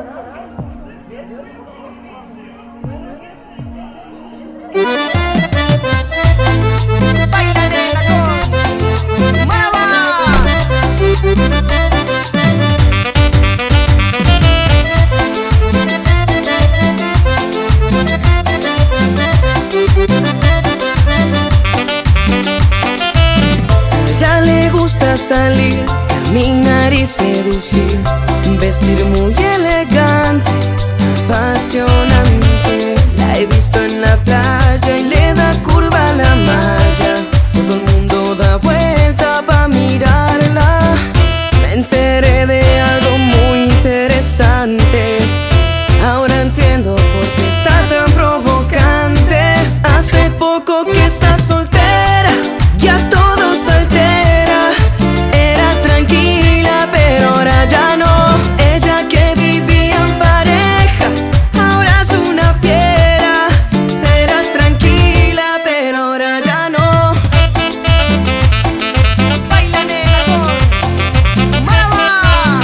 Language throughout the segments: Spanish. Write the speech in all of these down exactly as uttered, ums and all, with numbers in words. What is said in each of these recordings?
Ya le gusta salir, caminar y seducir, vestir muy elegante, apasionante. La he visto en la playa y le da curva a la malla. Todo el mundo da vuelta pa' mirarla. Me enteré de algo muy interesante. Ahora entiendo por qué está tan provocante. Hace poco que está soltera, ya todo se altera. Era tranquila, pero ahora ya no. Ella que vivía en pareja, ahora es una fiera. Era tranquila, pero ahora ya no. Baila nena con Maraba.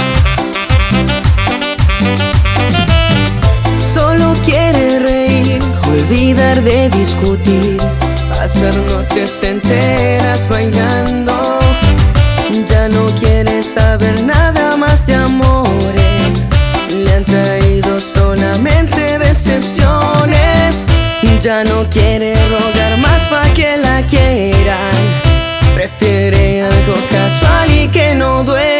Solo quiere reír, olvidar de discutir, pasar noches enteras bailando. Ya no quiere saber nada más de amores. Le han traído solamente decepciones. Ya no quiere rogar más pa' que la quieran. Prefiere algo casual y que no duele.